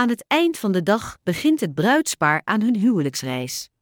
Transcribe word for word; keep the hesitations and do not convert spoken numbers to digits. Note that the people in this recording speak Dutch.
Aan het eind van de dag begint het bruidspaar aan hun huwelijksreis.